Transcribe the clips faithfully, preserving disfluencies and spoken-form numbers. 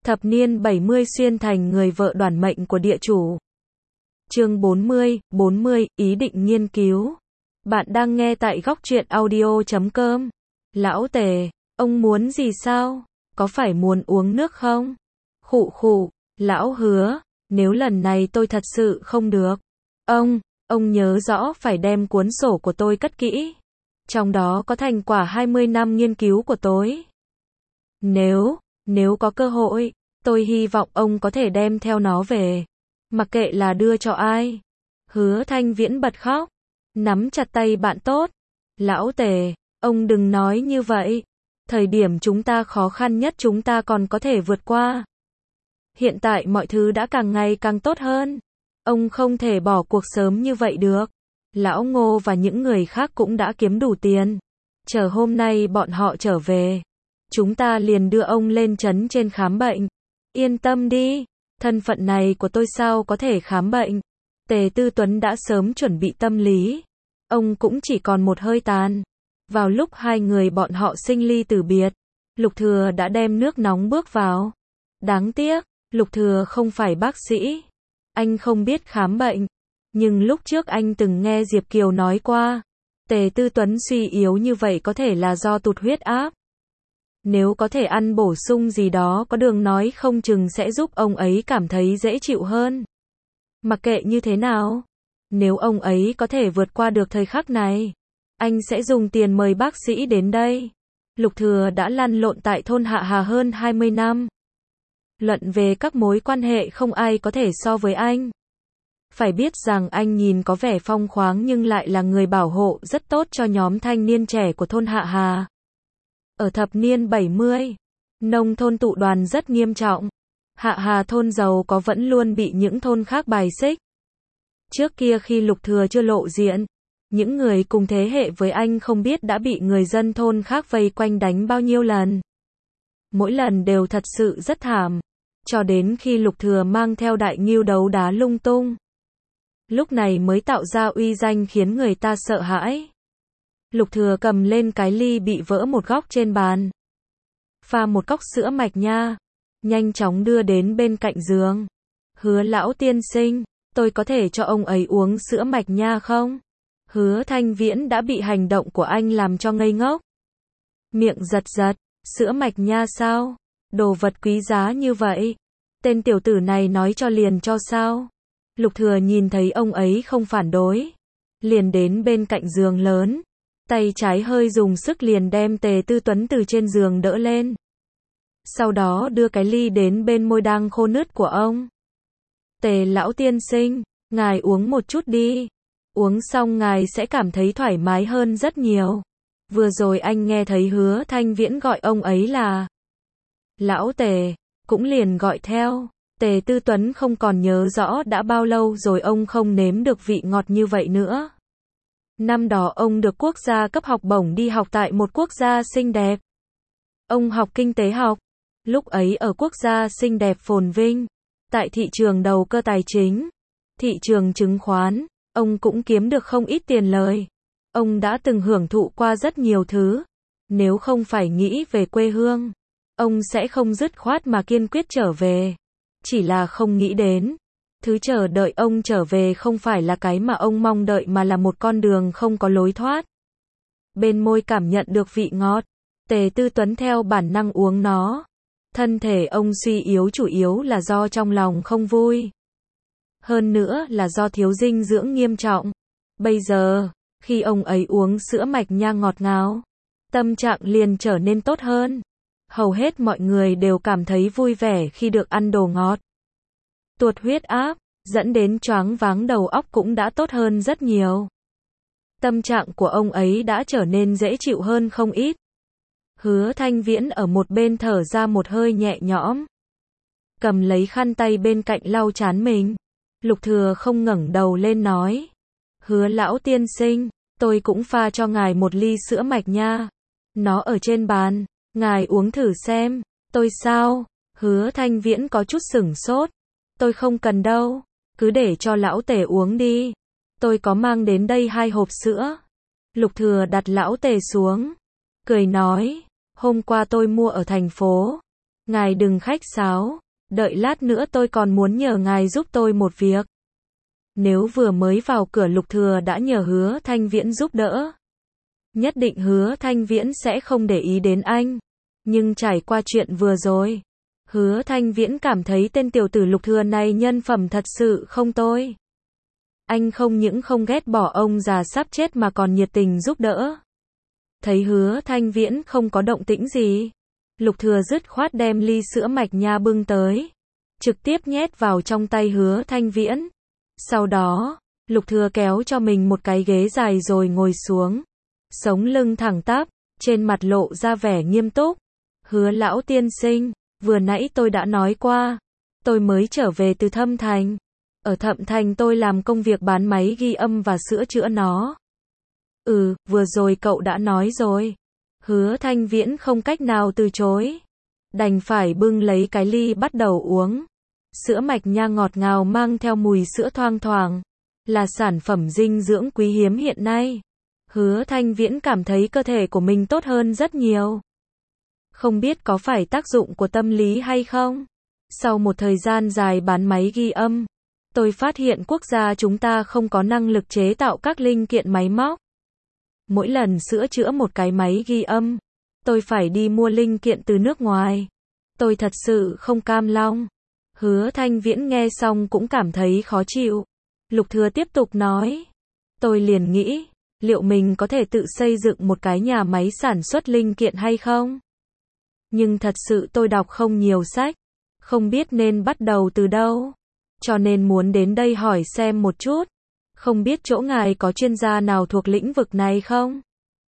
Thập niên bảy mươi xuyên thành người vợ đoản mệnh của địa chủ. Chương bốn mươi, bốn mươi, ý định nghiên cứu. Bạn đang nghe tại góc truyện audio chấm com. Lão Tề, ông muốn gì sao? Có phải muốn uống nước không? Khụ khụ, lão Hứa, nếu lần này tôi thật sự không được. Ông, ông nhớ rõ phải đem cuốn sổ của tôi cất kỹ. Trong đó có thành quả hai mươi năm nghiên cứu của tôi. Nếu, nếu có cơ hội, tôi hy vọng ông có thể đem theo nó về. Mặc kệ là đưa cho ai. Hứa Thanh Viễn bật khóc. Nắm chặt tay bạn tốt. Lão Tề, ông đừng nói như vậy. Thời điểm chúng ta khó khăn nhất chúng ta còn có thể vượt qua. Hiện tại mọi thứ đã càng ngày càng tốt hơn. Ông không thể bỏ cuộc sớm như vậy được. Lão Ngô và những người khác cũng đã kiếm đủ tiền. Chờ hôm nay bọn họ trở về. Chúng ta liền đưa ông lên trấn trên khám bệnh. Yên tâm đi, thân phận này của tôi sao có thể khám bệnh. Tề Tư Tuấn đã sớm chuẩn bị tâm lý. Ông cũng chỉ còn một hơi tàn. Vào lúc hai người bọn họ sinh ly tử biệt, Lục Thừa đã đem nước nóng bước vào. Đáng tiếc, Lục Thừa không phải bác sĩ. Anh không biết khám bệnh. Nhưng lúc trước anh từng nghe Diệp Kiều nói qua, Tề Tư Tuấn suy yếu như vậy có thể là do tụt huyết áp. Nếu có thể ăn bổ sung gì đó có đường nói không chừng sẽ giúp ông ấy cảm thấy dễ chịu hơn. Mặc kệ như thế nào, nếu ông ấy có thể vượt qua được thời khắc này, anh sẽ dùng tiền mời bác sĩ đến đây. Lục Thừa đã lăn lộn tại thôn Hạ Hà hơn hai mươi năm. Luận về các mối quan hệ không ai có thể so với anh. Phải biết rằng anh nhìn có vẻ phong khoáng nhưng lại là người bảo hộ rất tốt cho nhóm thanh niên trẻ của thôn Hạ Hà. Ở thập niên bảy mươi, nông thôn tụ đoàn rất nghiêm trọng. Hạ Hà thôn giàu có vẫn luôn bị những thôn khác bài xích. Trước kia khi Lục Thừa chưa lộ diện, những người cùng thế hệ với anh không biết đã bị người dân thôn khác vây quanh đánh bao nhiêu lần. Mỗi lần đều thật sự rất thảm. Cho đến khi Lục Thừa mang theo đại ngưu đấu đá lung tung. Lúc này mới tạo ra uy danh khiến người ta sợ hãi. Lục Thừa cầm lên cái ly bị vỡ một góc trên bàn. Pha một cốc sữa mạch nha. Nhanh chóng đưa đến bên cạnh giường. Hứa lão tiên sinh, tôi có thể cho ông ấy uống sữa mạch nha không? Hứa Thanh Viễn đã bị hành động của anh làm cho ngây ngốc. Miệng giật giật, sữa mạch nha sao? Đồ vật quý giá như vậy. Tên tiểu tử này nói cho liền cho sao? Lục Thừa nhìn thấy ông ấy không phản đối. Liền đến bên cạnh giường lớn. Tay trái hơi dùng sức liền đem Tề Tư Tuấn từ trên giường đỡ lên. Sau đó đưa cái ly đến bên môi đang khô nứt của ông. Tề lão tiên sinh, ngài uống một chút đi. Uống xong ngài sẽ cảm thấy thoải mái hơn rất nhiều. Vừa rồi anh nghe thấy Hứa Thanh Viễn gọi ông ấy là Lão Tề, cũng liền gọi theo. Tề Tư Tuấn không còn nhớ rõ đã bao lâu rồi ông không nếm được vị ngọt như vậy nữa. Năm đó ông được quốc gia cấp học bổng đi học tại một quốc gia xinh đẹp. Ông học kinh tế học. Lúc ấy ở quốc gia xinh đẹp phồn vinh. Tại thị trường đầu cơ tài chính, thị trường chứng khoán, ông cũng kiếm được không ít tiền lời. Ông đã từng hưởng thụ qua rất nhiều thứ. Nếu không phải nghĩ về quê hương, ông sẽ không dứt khoát mà kiên quyết trở về. Chỉ là không nghĩ đến. Thứ chờ đợi ông trở về không phải là cái mà ông mong đợi mà là một con đường không có lối thoát. Bên môi cảm nhận được vị ngọt. Tề Tư Tuấn theo bản năng uống nó. Thân thể ông suy yếu chủ yếu là do trong lòng không vui. Hơn nữa là do thiếu dinh dưỡng nghiêm trọng. Bây giờ, khi ông ấy uống sữa mạch nha ngọt ngào, tâm trạng liền trở nên tốt hơn. Hầu hết mọi người đều cảm thấy vui vẻ khi được ăn đồ ngọt. Tuột huyết áp, dẫn đến choáng váng đầu óc cũng đã tốt hơn rất nhiều. Tâm trạng của ông ấy đã trở nên dễ chịu hơn không ít. Hứa Thanh Viễn ở một bên thở ra một hơi nhẹ nhõm. Cầm lấy khăn tay bên cạnh lau trán mình. Lục Thừa không ngẩng đầu lên nói. Hứa lão tiên sinh, tôi cũng pha cho ngài một ly sữa mạch nha. Nó ở trên bàn, ngài uống thử xem. Tôi sao? Hứa Thanh Viễn có chút sửng sốt. Tôi không cần đâu, cứ để cho lão Tề uống đi. Tôi có mang đến đây hai hộp sữa. Lục Thừa đặt lão Tề xuống, cười nói, hôm qua tôi mua ở thành phố. Ngài đừng khách sáo, đợi lát nữa tôi còn muốn nhờ ngài giúp tôi một việc. Nếu vừa mới vào cửa Lục Thừa đã nhờ Hứa Thanh Viễn giúp đỡ, nhất định Hứa Thanh Viễn sẽ không để ý đến anh. Nhưng trải qua chuyện vừa rồi, Hứa Thanh Viễn cảm thấy tên tiểu tử Lục Thừa này nhân phẩm thật sự không tồi. Anh không những không ghét bỏ ông già sắp chết mà còn nhiệt tình giúp đỡ. Thấy Hứa Thanh Viễn không có động tĩnh gì, Lục Thừa dứt khoát đem ly sữa mạch nha bưng tới, trực tiếp nhét vào trong tay Hứa Thanh Viễn. Sau đó, Lục Thừa kéo cho mình một cái ghế dài rồi ngồi xuống, sống lưng thẳng tắp, trên mặt lộ ra vẻ nghiêm túc. Hứa lão tiên sinh, vừa nãy tôi đã nói qua, tôi mới trở về từ Thâm Thành. Ở Thâm Thành tôi làm công việc bán máy ghi âm và sửa chữa nó. Ừ, vừa rồi cậu đã nói rồi. Hứa Thanh Viễn không cách nào từ chối, đành phải bưng lấy cái ly bắt đầu uống. Sữa mạch nha ngọt ngào mang theo mùi sữa thoang thoảng, là sản phẩm dinh dưỡng quý hiếm hiện nay. Hứa Thanh Viễn cảm thấy cơ thể của mình tốt hơn rất nhiều. Không biết có phải tác dụng của tâm lý hay không? Sau một thời gian dài bán máy ghi âm, tôi phát hiện quốc gia chúng ta không có năng lực chế tạo các linh kiện máy móc. Mỗi lần sửa chữa một cái máy ghi âm, tôi phải đi mua linh kiện từ nước ngoài. Tôi thật sự không cam lòng. Hứa Thanh Viễn nghe xong cũng cảm thấy khó chịu. Lục Thừa tiếp tục nói, tôi liền nghĩ, liệu mình có thể tự xây dựng một cái nhà máy sản xuất linh kiện hay không? Nhưng thật sự tôi đọc không nhiều sách, không biết nên bắt đầu từ đâu, cho nên muốn đến đây hỏi xem một chút. Không biết chỗ ngài có chuyên gia nào thuộc lĩnh vực này không?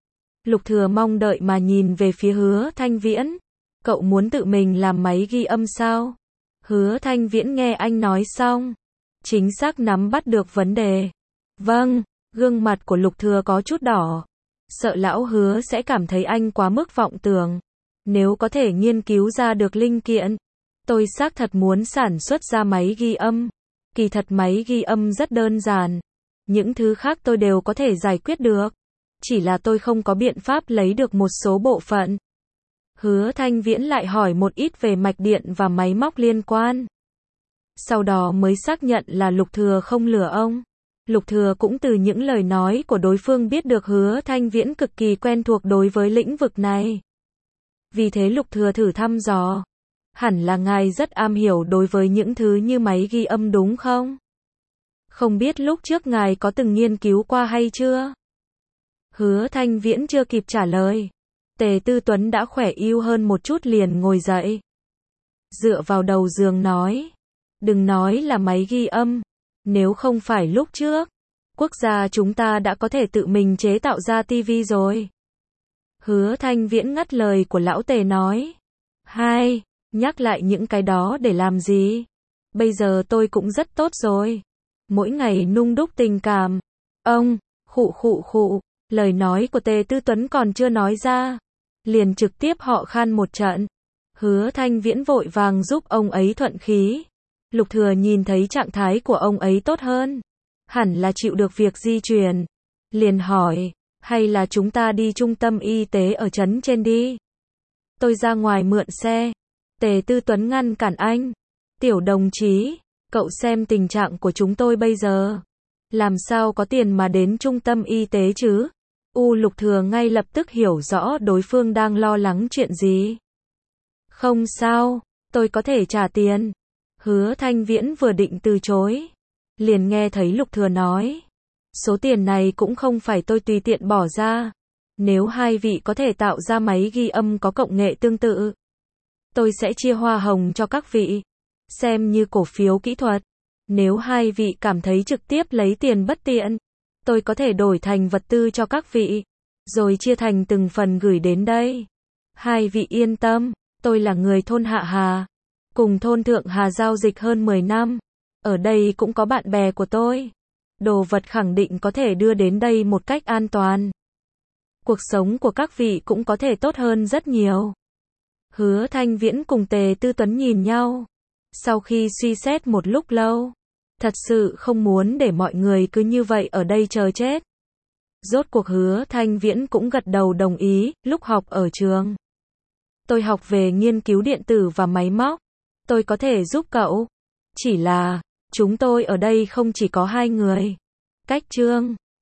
Lục Thừa mong đợi mà nhìn về phía Hứa Thanh Viễn. Cậu muốn tự mình làm máy ghi âm sao? Hứa Thanh Viễn nghe anh nói xong, chính xác nắm bắt được vấn đề. Vâng, gương mặt của Lục Thừa có chút đỏ. Sợ lão Hứa sẽ cảm thấy anh quá mức vọng tưởng. Nếu có thể nghiên cứu ra được linh kiện, tôi xác thật muốn sản xuất ra máy ghi âm. Kỳ thật máy ghi âm rất đơn giản. Những thứ khác tôi đều có thể giải quyết được. Chỉ là tôi không có biện pháp lấy được một số bộ phận. Hứa Thanh Viễn lại hỏi một ít về mạch điện và máy móc liên quan. Sau đó mới xác nhận là Lục Thừa không lừa ông. Lục Thừa cũng từ những lời nói của đối phương biết được Hứa Thanh Viễn cực kỳ quen thuộc đối với lĩnh vực này. Vì thế Lục Thừa thử thăm dò. Hẳn là ngài rất am hiểu đối với những thứ như máy ghi âm đúng không? Không biết lúc trước ngài có từng nghiên cứu qua hay chưa? Hứa Thanh Viễn chưa kịp trả lời. Tề Tư Tuấn đã khỏe yêu hơn một chút liền ngồi dậy. Dựa vào đầu giường nói. Đừng nói là máy ghi âm. Nếu không phải lúc trước, quốc gia chúng ta đã có thể tự mình chế tạo ra tivi rồi. Hứa Thanh Viễn ngắt lời của lão Tề nói. Hai, nhắc lại những cái đó để làm gì? Bây giờ tôi cũng rất tốt rồi. Mỗi ngày nung đúc tình cảm. Ông, khụ khụ khụ, lời nói của Tề Tư Tuấn còn chưa nói ra, liền trực tiếp họ khan một trận. Hứa Thanh Viễn vội vàng giúp ông ấy thuận khí. Lục Thừa nhìn thấy trạng thái của ông ấy tốt hơn, hẳn là chịu được việc di chuyển. Liền hỏi, hay là chúng ta đi trung tâm y tế ở trấn trên đi? Tôi ra ngoài mượn xe. Tề Tư Tuấn ngăn cản anh. Tiểu đồng chí, cậu xem tình trạng của chúng tôi bây giờ. Làm sao có tiền mà đến trung tâm y tế chứ? U Lục Thừa ngay lập tức hiểu rõ đối phương đang lo lắng chuyện gì. Không sao, tôi có thể trả tiền. Hứa Thanh Viễn vừa định từ chối, liền nghe thấy Lục Thừa nói. Số tiền này cũng không phải tôi tùy tiện bỏ ra. Nếu hai vị có thể tạo ra máy ghi âm có công nghệ tương tự, tôi sẽ chia hoa hồng cho các vị, xem như cổ phiếu kỹ thuật. Nếu hai vị cảm thấy trực tiếp lấy tiền bất tiện, tôi có thể đổi thành vật tư cho các vị, rồi chia thành từng phần gửi đến đây. Hai vị yên tâm, tôi là người thôn Hạ Hà, cùng thôn Thượng Hà giao dịch hơn mười năm. Ở đây cũng có bạn bè của tôi. Đồ vật khẳng định có thể đưa đến đây một cách an toàn. Cuộc sống của các vị cũng có thể tốt hơn rất nhiều. Hứa Thanh Viễn cùng Tề Tư Tuấn nhìn nhau. Sau khi suy xét một lúc lâu, thật sự không muốn để mọi người cứ như vậy ở đây chờ chết. Rốt cuộc Hứa Thanh Viễn cũng gật đầu đồng ý. Lúc học ở trường, Tôi học về nghiên cứu điện tử và máy móc. Tôi có thể giúp cậu. Chỉ là, chúng tôi ở đây không chỉ có hai người. Cách chương